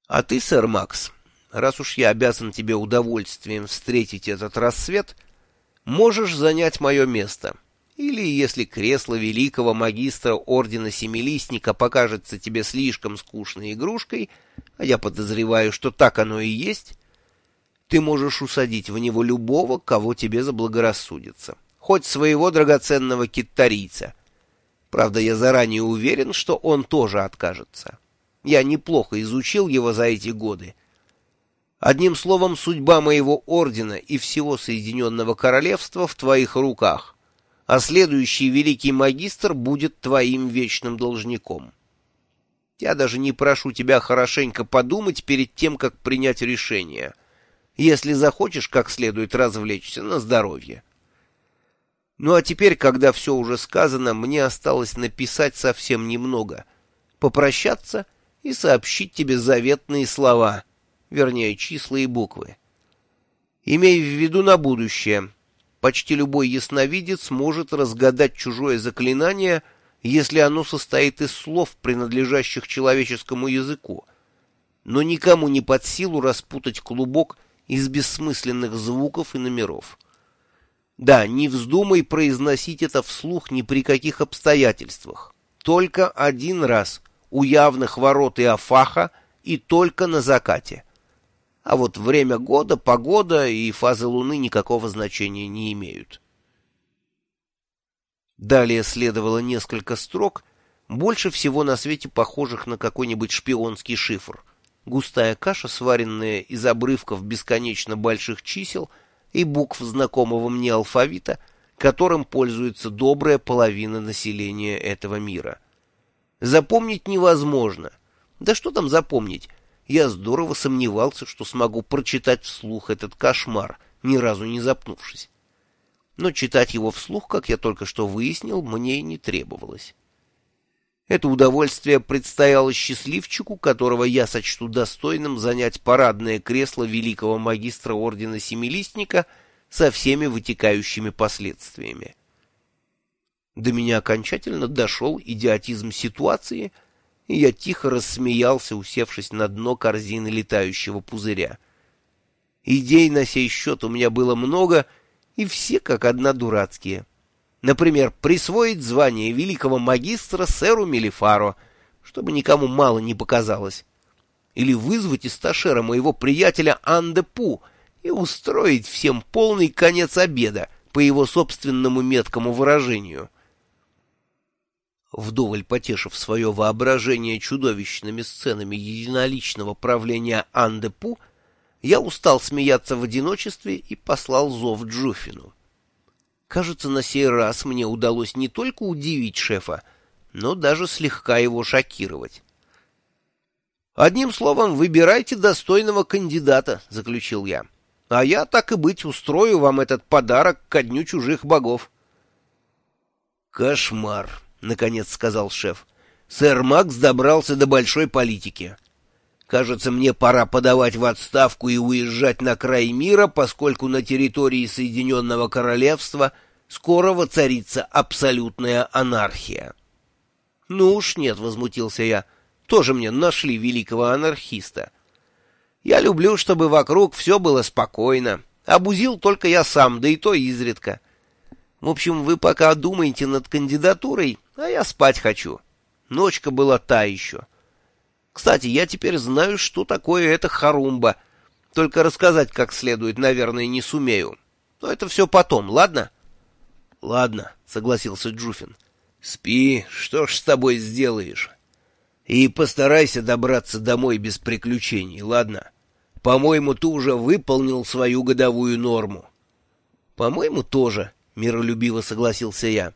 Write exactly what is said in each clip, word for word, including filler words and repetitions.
А ты, сэр Макс, раз уж я обязан тебе удовольствием встретить этот рассвет, можешь занять мое место. Или, если кресло великого магистра Ордена Семилистника покажется тебе слишком скучной игрушкой, а я подозреваю, что так оно и есть, ты можешь усадить в него любого, кого тебе заблагорассудится, хоть своего драгоценного киттарийца. Правда, я заранее уверен, что он тоже откажется. Я неплохо изучил его за эти годы. Одним словом, судьба моего ордена и всего Соединенного Королевства в твоих руках, а следующий великий магистр будет твоим вечным должником. Я даже не прошу тебя хорошенько подумать перед тем, как принять решение, если захочешь как следует развлечься на здоровье. Ну а теперь, когда все уже сказано, мне осталось написать совсем немного, попрощаться и сообщить тебе заветные слова, вернее, числа и буквы. Имей в виду на будущее. Почти любой ясновидец может разгадать чужое заклинание, если оно состоит из слов, принадлежащих человеческому языку. Но никому не под силу распутать клубок из бессмысленных звуков и номеров. Да, не вздумай произносить это вслух ни при каких обстоятельствах. Только один раз, у явных ворот Иофаха, и только на закате. А вот время года, погода и фазы Луны никакого значения не имеют. Далее следовало несколько строк, больше всего на свете похожих на какой-нибудь шпионский шифр. Густая каша, сваренная из обрывков бесконечно больших чисел и букв знакомого мне алфавита, которым пользуется добрая половина населения этого мира. Запомнить невозможно. Да что там запомнить? Я здорово сомневался, что смогу прочитать вслух этот кошмар, ни разу не запнувшись. Но читать его вслух, как я только что выяснил, мне и не требовалось. Это удовольствие предстояло счастливчику, которого я сочту достойным занять парадное кресло великого магистра Ордена Семилистника со всеми вытекающими последствиями. До меня окончательно дошел идиотизм ситуации, и я тихо рассмеялся, усевшись на дно корзины летающего пузыря. Идей на сей счет у меня было много, и все как одна дурацкие. Например, присвоить звание великого магистра сэру Мелифаро, чтобы никому мало не показалось. Или вызвать из Ташера моего приятеля Андепу и устроить всем полный конец обеда, по его собственному меткому выражению. Вдоволь потешив свое воображение чудовищными сценами единоличного правления Андепу, я устал смеяться в одиночестве и послал зов Джуфину. Кажется, на сей раз мне удалось не только удивить шефа, но даже слегка его шокировать. «Одним словом, выбирайте достойного кандидата», — заключил я. «А я, так и быть, устрою вам этот подарок ко дню чужих богов». «Кошмар», — наконец сказал шеф. «Сэр Макс добрался до большой политики. Кажется, мне пора подавать в отставку и уезжать на край мира, поскольку на территории Соединенного Королевства скоро воцарится абсолютная анархия». «Ну уж нет», — возмутился я, — «тоже мне нашли великого анархиста. Я люблю, чтобы вокруг все было спокойно. Обузил только я сам, да и то изредка. В общем, вы пока думаете над кандидатурой, а я спать хочу. Ночка была та еще. Кстати, я теперь знаю, что такое эта хорумба. Только рассказать как следует, наверное, не сумею. Но это все потом, ладно?» «Ладно», — согласился Джуфин. «Спи, что ж с тобой сделаешь? И постарайся добраться домой без приключений, ладно? По-моему, ты уже выполнил свою годовую норму». «По-моему, тоже», — миролюбиво согласился я.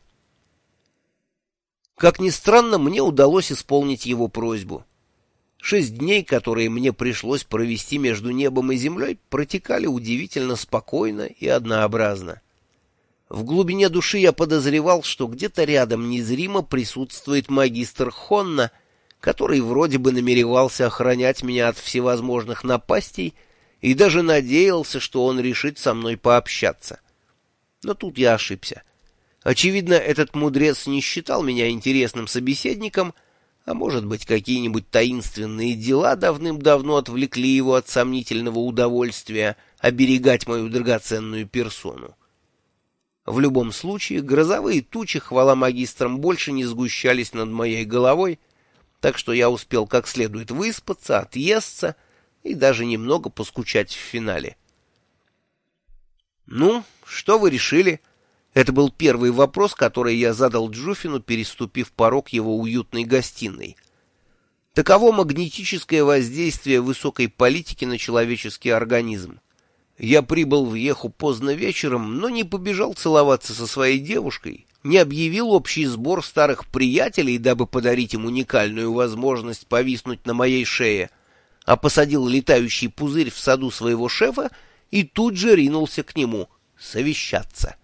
Как ни странно, мне удалось исполнить его просьбу. Шесть дней, которые мне пришлось провести между небом и землей, протекали удивительно спокойно и однообразно. В глубине души я подозревал, что где-то рядом незримо присутствует магистр Хонна, который вроде бы намеревался охранять меня от всевозможных напастей и даже надеялся, что он решит со мной пообщаться. Но тут я ошибся. Очевидно, этот мудрец не считал меня интересным собеседником, А может быть, какие-нибудь таинственные дела давным-давно отвлекли его от сомнительного удовольствия оберегать мою драгоценную персону. В любом случае, грозовые тучи, хвала магистрам, больше не сгущались над моей головой, так что я успел как следует выспаться, отъесться и даже немного поскучать в финале. «Ну, что вы решили?» Это был первый вопрос, который я задал Джуфину, переступив порог его уютной гостиной. Таково магнетическое воздействие высокой политики на человеческий организм. Я прибыл в Еху поздно вечером, но не побежал целоваться со своей девушкой, не объявил общий сбор старых приятелей, дабы подарить им уникальную возможность повиснуть на моей шее, а посадил летающий пузырь в саду своего шефа и тут же ринулся к нему совещаться.